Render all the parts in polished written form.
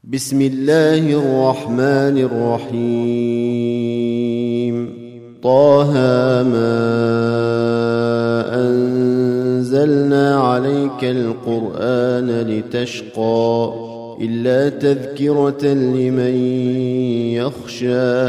بسم الله الرحمن الرحيم. طه ما أنزلنا عليك القرآن لتشقى إلا تذكرة لمن يخشى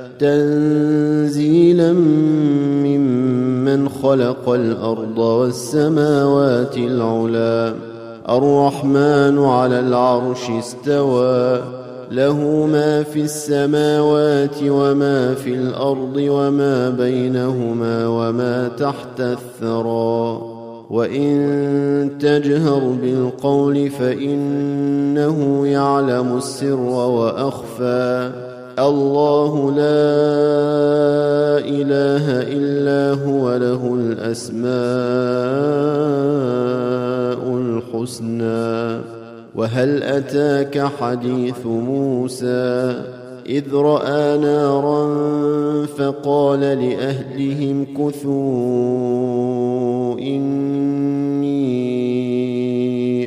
تنزيلا ممن خلق الأرض والسماوات العلى الرحمن على العرش استوى له ما في السماوات وما في الأرض وما بينهما وما تحت الثرى وإن تجهر بالقول فإنه يعلم السر وأخفى الله لا إله إلا هو له الأسماء الحسنى. وهل أتاك حديث موسى إذ رأى نارا فقال لأهلهم كثوا إني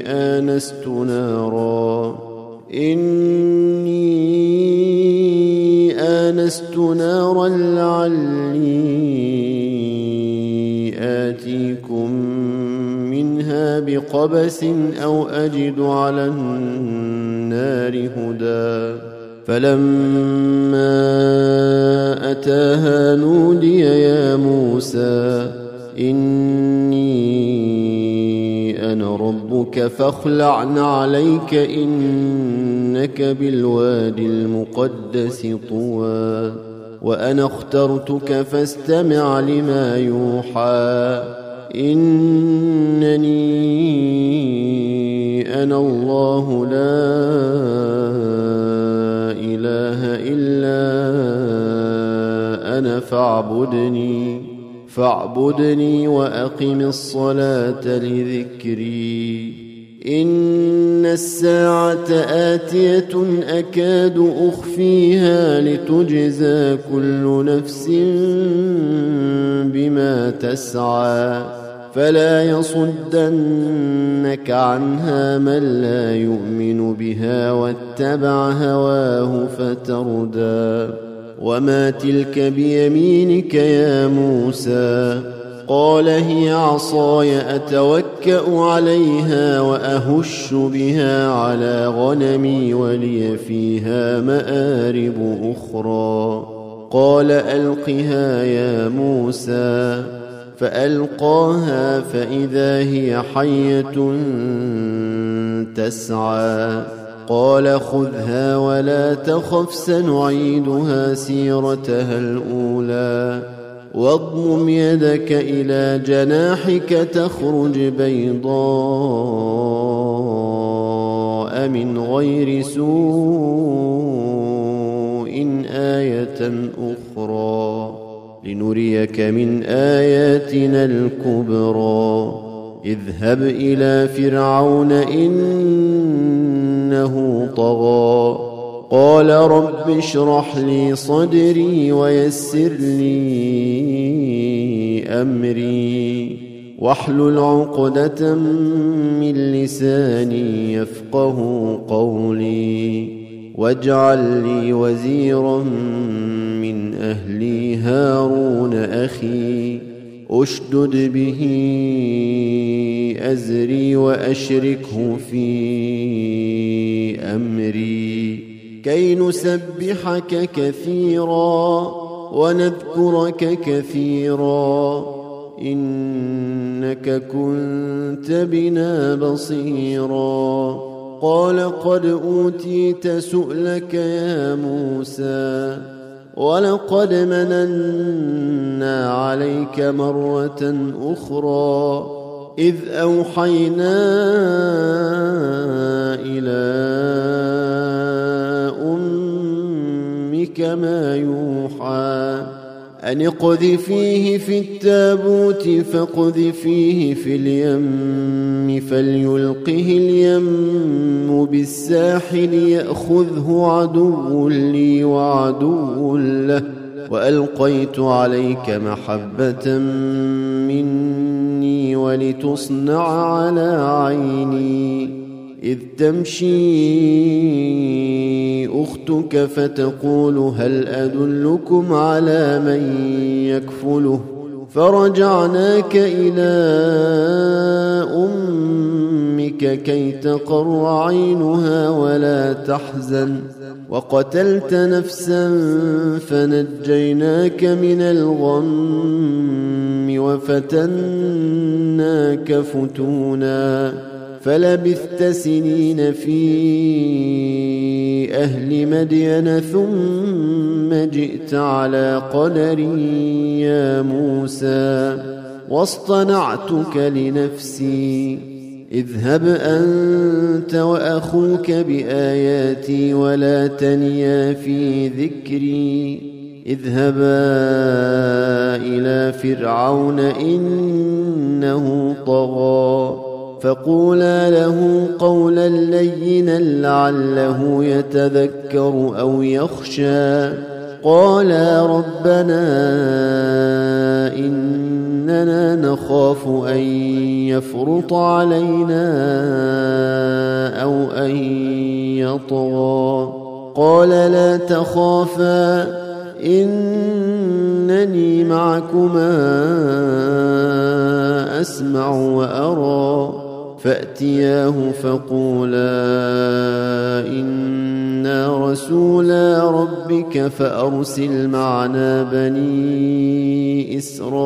آنست نارا لعلي آتيكم منها بقبس أو أجد على النار هدى. فلما أتاها نودي يا موسى إني أنا ربك فاخلع عليك إنك بالوادي المقدس طوى وأنا اخترتك فاستمع لما يوحى إنني أنا الله لا إله إلا أنا فاعبدني وأقم الصلاة لذكري. إن الساعة آتية أكاد أخفيها لتجزى كل نفس بما تسعى فلا يصدنك عنها من لا يؤمن بها واتبع هواه فتردى. وما تلك بيمينك يا موسى قال هي عصاي أتوكأ عليها وأهش بها على غنمي ولي فيها مآرب أخرى. قال ألقها يا موسى فألقاها فإذا هي حية تسعى. قال خذها ولا تخف سنعيدها سيرتها الأولى واضمم يدك إلى جناحك تخرج بيضاء من غير سوء آية أخرى لنريك من آياتنا الكبرى. اذهب إلى فرعون إنه طغى قال رب اشرح لي صدري ويسر لي أمري واحلل عقدة من لساني يفقه قولي واجعل لي وزيرا من أهلي هارون أخي أشدد به أزري وأشركه في أمري كي نسبحك كثيرا ونذكرك كثيرا إنك كنت بنا بصيرا. قال قد أوتيت سؤلك يا موسى ولقد مننا عليك مرة أخرى إذ أوحينا إلى أمك ما يوحى أن اقذفيه في التابوت فاقذفيه في اليم فليلقه اليم بالساحل يأخذه عدو لي وعدو له وألقيت عليك محبة مني ولتصنع على عيني إذ تمشي جئتك فتقول هل أدلكم على من يكفله فرجعناك إلى أمك كي تقر عينها ولا تحزن وقتلت نفسا فنجيناك من الغم وفتناك فتونا فلبثت سنين في أهل مدين ثم جئت على قدر يا موسى واصطنعتك لنفسي اذهب أنت وأخوك بآياتي ولا تنيا في ذكري اذهبا إلى فرعون إنه طغى فقولا له قولا لينا لعله يتذكر أو يخشى قالا ربنا إننا نخاف أن يفرط علينا أو أن يطغى قال لا تخافا إنني معكما أسمع وأرى فأتياه فقولا إنا رسولا ربك فأرسل معنا بني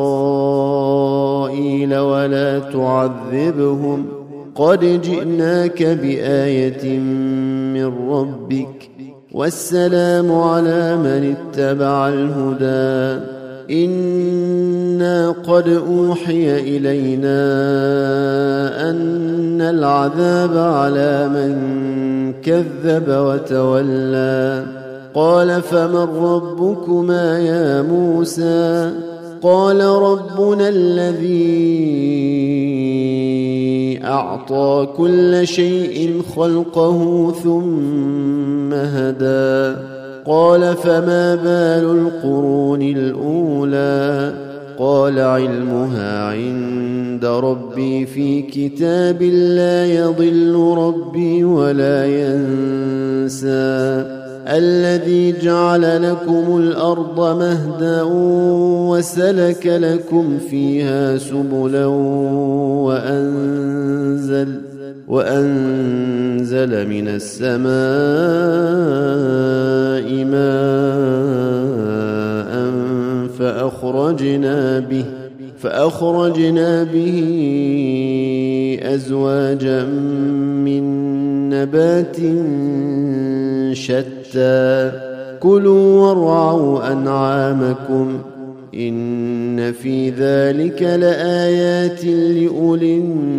إسرائيل ولا تعذبهم قد جئناك بآية من ربك والسلام على من اتبع الهدى إنا قد أوحي إلينا أن العذاب على من كذب وتولى قال فمن ربكما يا موسى قال ربنا الذي أعطى كل شيء خلقه ثم هدى قال فما بال القرون الأولى قال علمها عند ربي في كتاب لا يضل ربي ولا ينسى الذي جعل لكم الأرض مهدا وسلك لكم فيها سبلا وأنزل من السماء ماء فأخرجنا به أزواجا من نبات شتى كلوا وارعوا أنعامكم إن في ذلك لآيات لأولي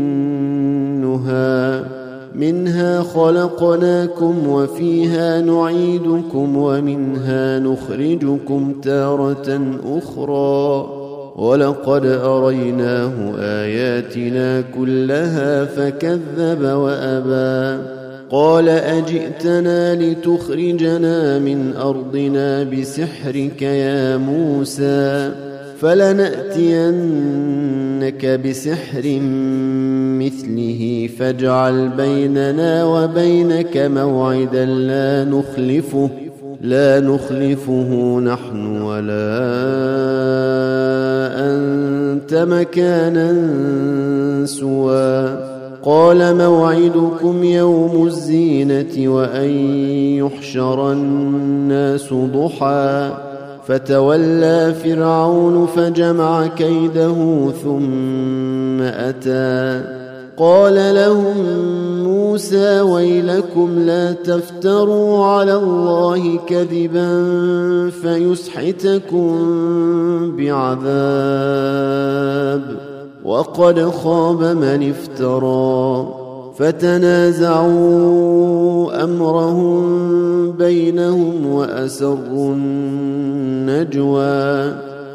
النهى منها خلقناكم وفيها نعيدكم ومنها نخرجكم تارة أخرى ولقد أريناه آياتنا كلها فكذب وأبى قال أجئتنا لتخرجنا من أرضنا بسحرك يا موسى فلنأتينك بسحر مثله فاجعل بيننا وبينك موعدا لا نخلفه نحن ولا أنت مكانا سوى قال موعدكم يوم الزينة وأن يحشر الناس ضحى فتولى فرعون فجمع كيده ثم أتى قال لهم موسى ويلكم لا تفتروا على الله كذبا فيسحتكم بعذاب وقد خاب من افترى فتنازعوا أمرهم بينهم وأسروا النجوى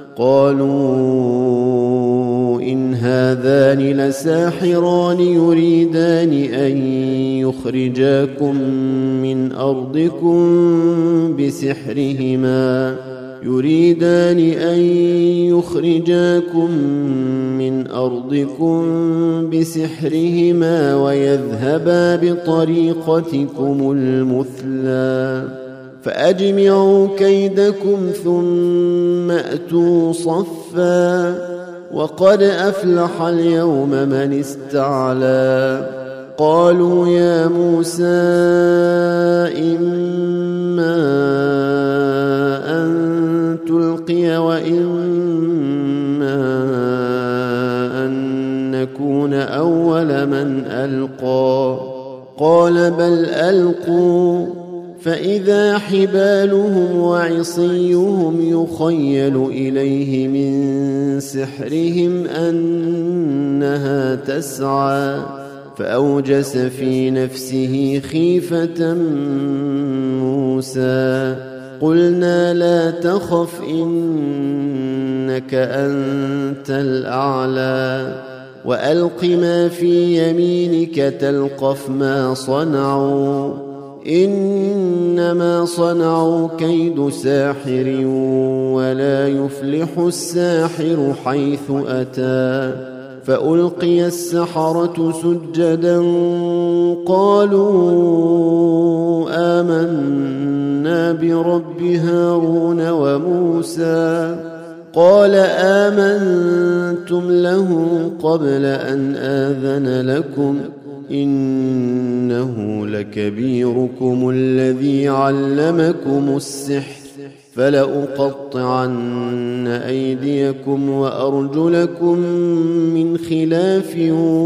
قالوا إن هذان لساحران يريدان أن يخرجاكم من أرضكم بسحرهما ويذهبا بطريقتكم المثلى فأجمعوا كيدكم ثم أتوا صفا وقد أفلح اليوم من استعلى قالوا يا موسى إما أن تلقي وإما أن نكون أول من ألقى قال بل ألقوا فإذا حبالهم وعصيهم يخيل إليه من سحرهم أنها تسعى فأوجس في نفسه خيفة موسى قلنا لا تخف إنك أنت الأعلى وألق ما في يمينك تلقف ما صنعوا إنما صنعوا كيد ساحر ولا يفلح الساحر حيث أتى فألقي السحرة سجدا قالوا آمنا برب هارون وموسى قال آمنتم له قبل أن آذن لكم إنه لكبيركم الذي علمكم السحر فلأقطعن أيديكم وأرجلكم من خلاف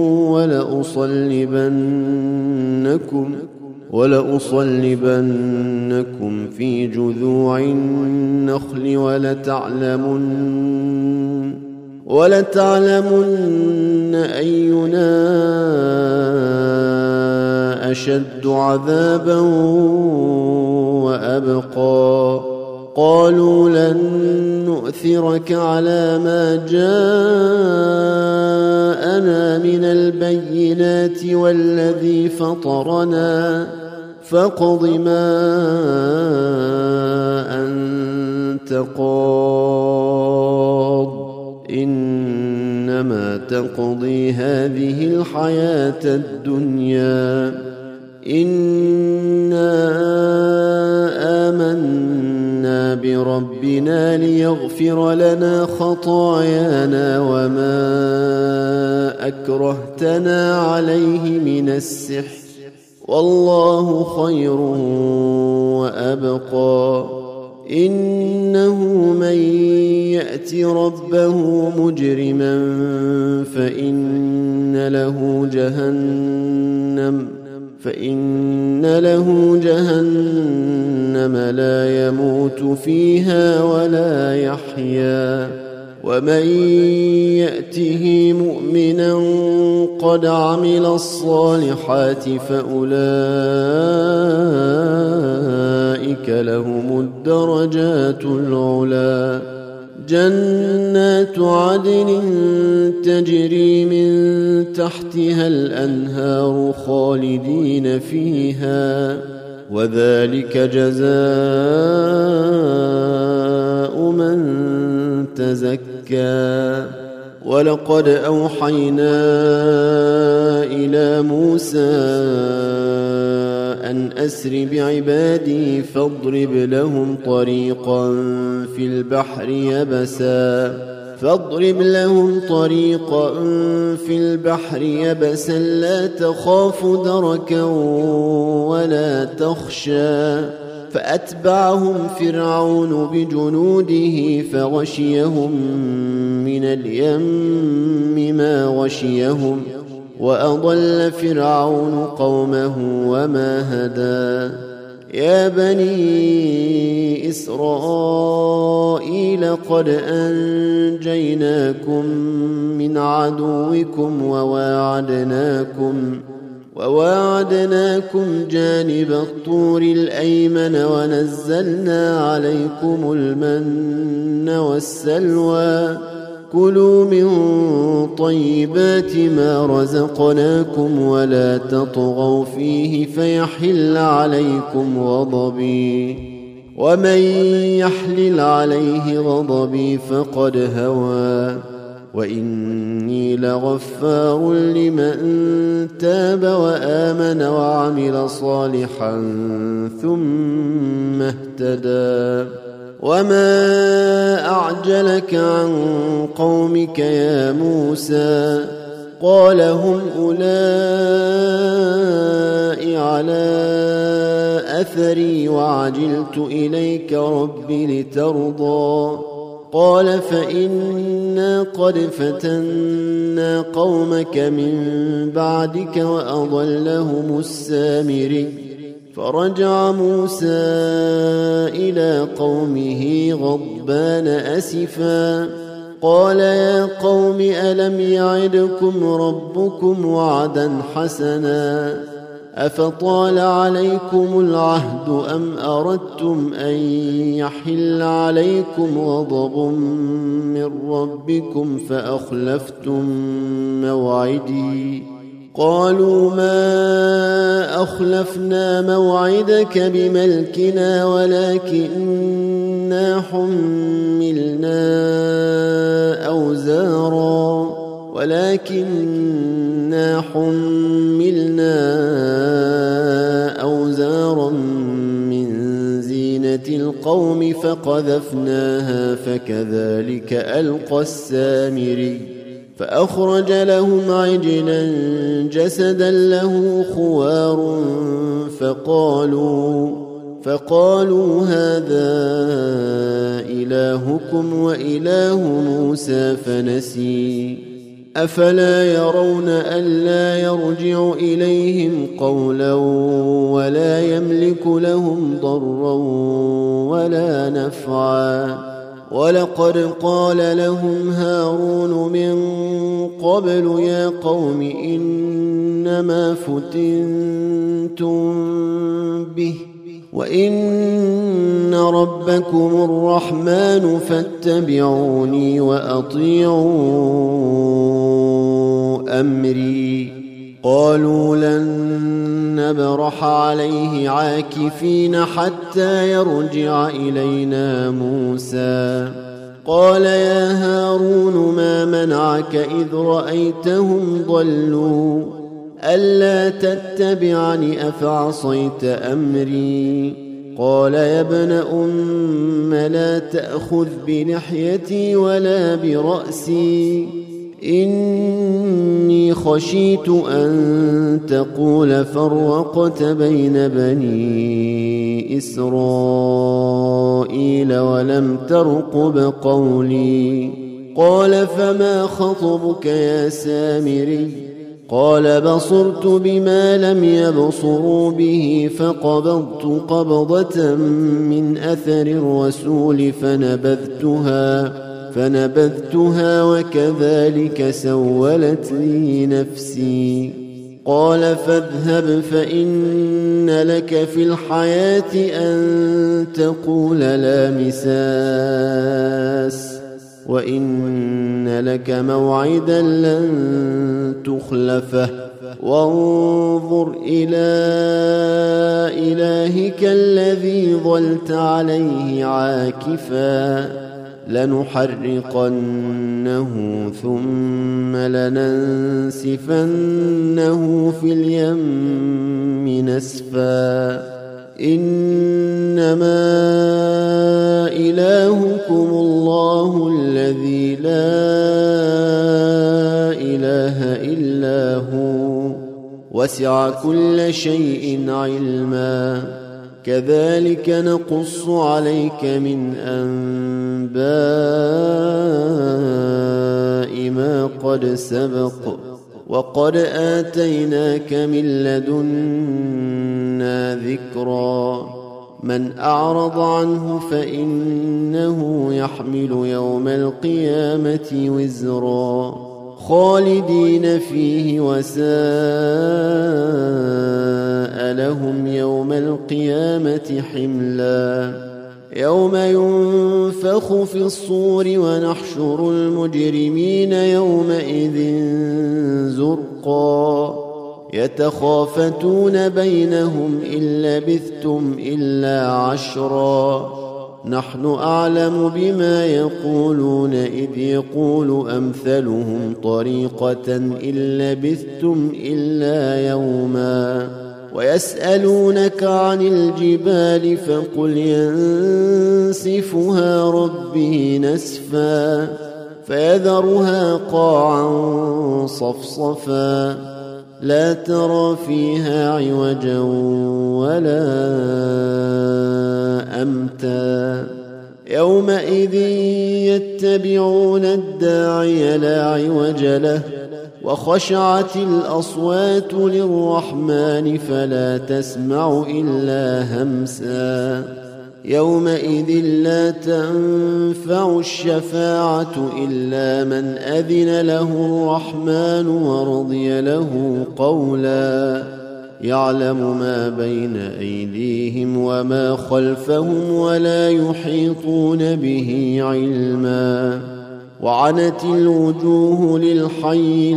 ولأصلبنكم في جذوع النخل ولتعلمن أينا أشد عذابا وأبقى قالوا لن نؤثرك على ما جاءنا من البينات والذي فطرنا فاقض ما أنت قاض إنما تقضي هذه الحياة الدنيا إنا آمنا بربنا ليغفر لنا خطايانا وما أكرهتنا عليه من السحر والله خير وأبقى إنه من يأت ربه مجرما فإن له جهنم لا يموت فيها ولا يحيا ومن يأته مؤمنا قد عمل الصالحات فأولئك لهم الدرجات العلى جنات عدن تجري من تحتها الأنهار خالدين فيها وذلك جزاء من تزكى ولقد أوحينا إلى موسى أن أسر بعبادي فاضرب لهم طريقا في البحر يبسا لا تخاف دركا ولا تخشى فأتبعهم فرعون بجنوده فغشيهم من اليم ما غشيهم وأضل فرعون قومه وما هدى يا بني إسرائيل قد أنجيناكم من عدوكم وواعدناكم جانب الطور الأيمن ونزلنا عليكم المن والسلوى كلوا من طيبات ما رزقناكم ولا تطغوا فيه فيحل عليكم غضبي ومن يحلل عليه غضبي فقد هوى وإني لغفار لمن تاب وآمن وعمل صالحا ثم ثم اهتدى وما أعجلك عن قومك يا موسى قال هم أولئك على أثري وعجلت إليك رب لترضى قال فإنا قد فتنا قومك من بعدك وأضلهم السامري فرجع موسى إلى قومه غضبان أسفا قال يا قوم ألم يعدكم ربكم وعدا حسنا أفطال عليكم العهد أم أردتم أن يحل عليكم غضب من ربكم فأخلفتم موعدي قالوا ما أخلفنا موعدك بملكنا ولكننا حملنا أوزارا من زينة القوم فقذفناها فكذلك ألقى السامري فأخرج لهم عجلا جسدا له خوار فقالوا هذا إلهكم وإله موسى فنسي أفلا يرون ألا يرجع إليهم قولا ولا يملك لهم ضرا ولا نفعا ولقد قال لهم هارون من قبل يا قوم إنما فتنتم به وإن ربكم الرحمن فاتبعوني وأطيعوا أمري قالوا لن نبرح عليه عاكفين حتى يرجع إلينا موسى قال يا هارون ما منعك إذ رأيتهم ضلوا ألا تتبعني أفعصيت أمري قال يا ابن أم لا تأخذ بلحيتي ولا برأسي إني خشيت أن تقول فرقت بين بني إسرائيل ولم ترقب قولي قال فما خطبك يا سامري قال بصرت بما لم يبصروا به فقبضت قبضة من أثر الرسول فنبذتها وكذلك سولت لي نفسي قال فاذهب فإن لك في الحياة أن تقول لا مساس وإن لك موعدا لن تخلفه وانظر إلى إلهك الذي ظلت عليه عاكفا لنحرقنه ثم لننسفنه في اليم نسفا إنما إلهكم الله الذي لا إله إلا هو وسع كل شيء علما كذلك نقص عليك من أنباء ما قد سبق وقد آتيناك من لدنا ذكرا من أعرض عنه فإنه يحمل يوم القيامة وزرا خالدين فيه وساء لهم يوم القيامة حملا يوم ينفخ في الصور ونحشر المجرمين يومئذ زرقا يتخافتون بينهم إن لبثتم إلا عشرا نحن أعلم بما يقولون إذ يقول أمثلهم طريقة إن لبثتم إلا يوما ويسألونك عن الجبال فقل ينسفها ربي نسفا فيذرها قاعا صفصفا لا ترى فيها عوجا ولا أمتا يومئذ يتبعون الداعي لا عوج له وخشعت الأصوات للرحمن فلا تسمع إلا همسا يومئذ لا تنفع الشفاعة إلا من أذن له الرحمن ورضي له قولا يعلم ما بين أيديهم وما خلفهم ولا يحيطون به علما وعنت الوجوه للحي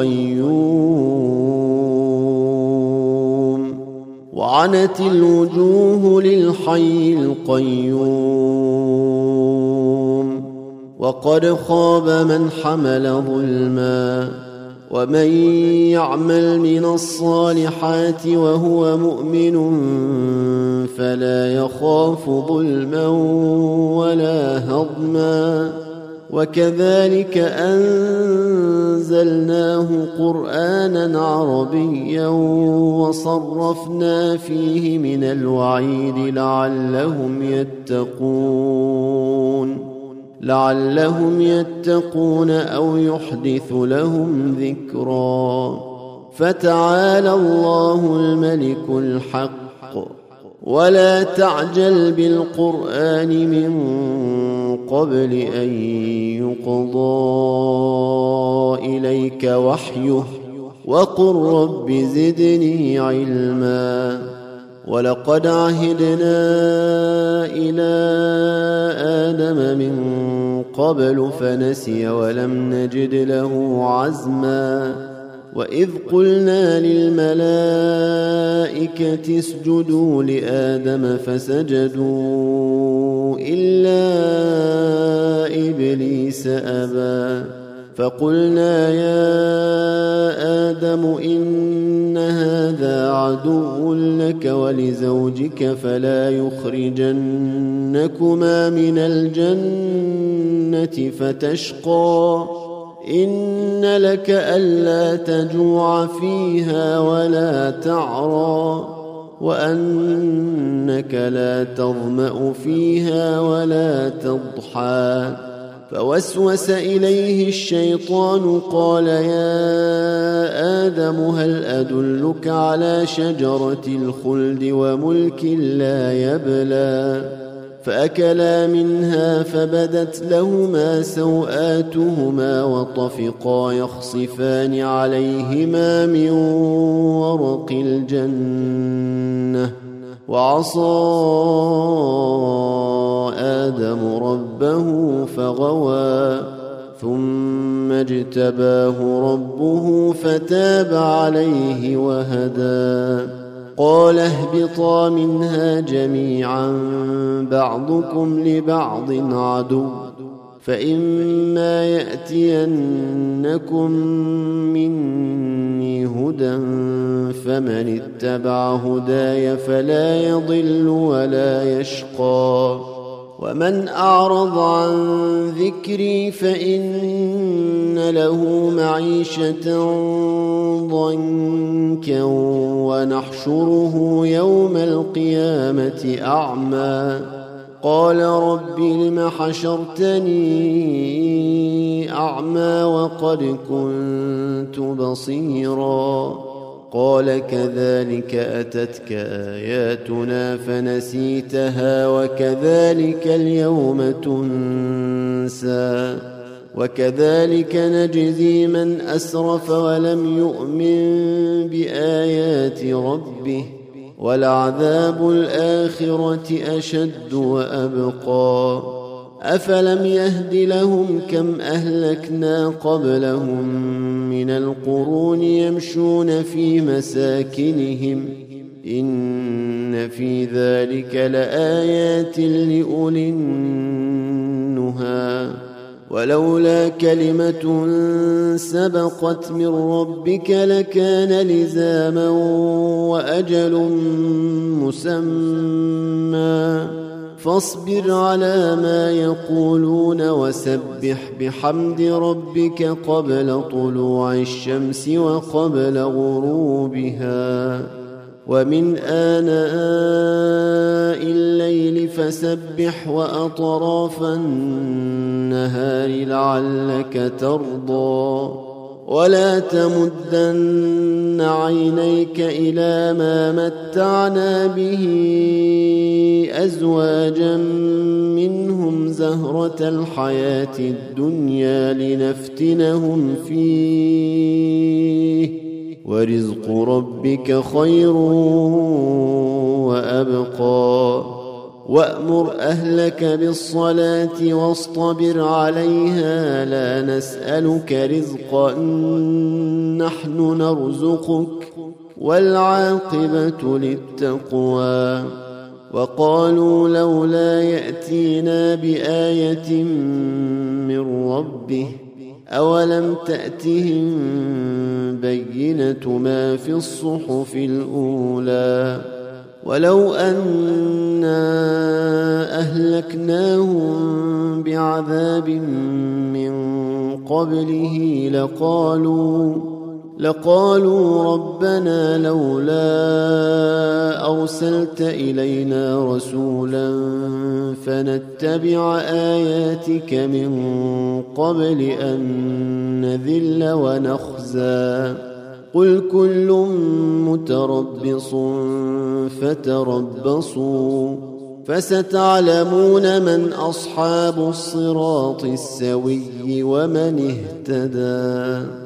القيوم وقد خاب من حمل ظلما ومن يعمل من الصالحات وهو مؤمن فلا يخاف ظلما ولا هضما وكذلك أنزلناه قرآنا عربيا وصرفنا فيه من الوعيد لعلهم يتقون أو يحدث لهم ذكرا فتعالى الله الملك الحق ولا تعجل بالقرآن من قبل أن يقضى إليك وحيه وقل رب زدني علما ولقد عهدنا إلى آدم من قبل فنسي ولم نجد له عزما وإذ قلنا للملائكة اسجدوا لآدم فسجدوا إلا إبليس أبى فقلنا يا آدم إن هذا عدو لك ولزوجك فلا يخرجنكما من الجنة فتشقى إن لك ألا تجوع فيها ولا تعرى وأنك لا تظمأ فيها ولا تضحى فوسوس إليه الشيطان قال يا آدم هل أدلك على شجرة الخلد وملك لا يبلى فأكلا منها فبدت لهما سوآتهما وطفقا يخصفان عليهما من ورق الجنة وعصى آدم ربه فغوى ثم اجتباه ربه فتاب عليه وهدى قال اهبطا منها جميعا بعضكم لبعض عدو فإما يأتينكم مني هدى فمن اتبع هداي فلا يضل ولا يشقى ومن أعرض عن ذكري فإن له معيشة ضنكا ونحشره يوم القيامة أعمى قال رب لم حشرتني أعمى وقد كنت بصيرا قال كذلك أتتك آياتنا فنسيتها وكذلك اليوم تنسى وكذلك نجزي من أسرف ولم يؤمن بآيات ربه ولعذاب الآخرة أشد وأبقى أفلم يهد لهم كم أهلكنا قبلهم من القرون يمشون في مساكنهم إن في ذلك لآيات لأولي النهى ولولا كلمة سبقت من ربك لكان لزاما وأجل مسمى فاصبر على ما يقولون وسبح بحمد ربك قبل طلوع الشمس وقبل غروبها ومن آناء الليل فسبح وأطراف النهار لعلك ترضى ولا تمدن عينيك إلى ما متعنا به أزواجا منهم زهرة الحياة الدنيا لنفتنهم فيه ورزق ربك خير وأبقى وأمر أهلك بالصلاة واصطبر عليها لا نسألك رزقا نحن نرزقك والعاقبة للتقوى وقالوا لولا يأتينا بآية من ربه أولم تأتهم بينة ما في الصحف الأولى ولو أنا أهلكناهم بعذاب من قبله لقالوا ربنا لولا أرسلت إلينا رسولا فنتبع آياتك من قبل أن نذل ونخزى قل كل متربص فتربصوا فستعلمون من أصحاب الصراط السوي ومن اهتدى.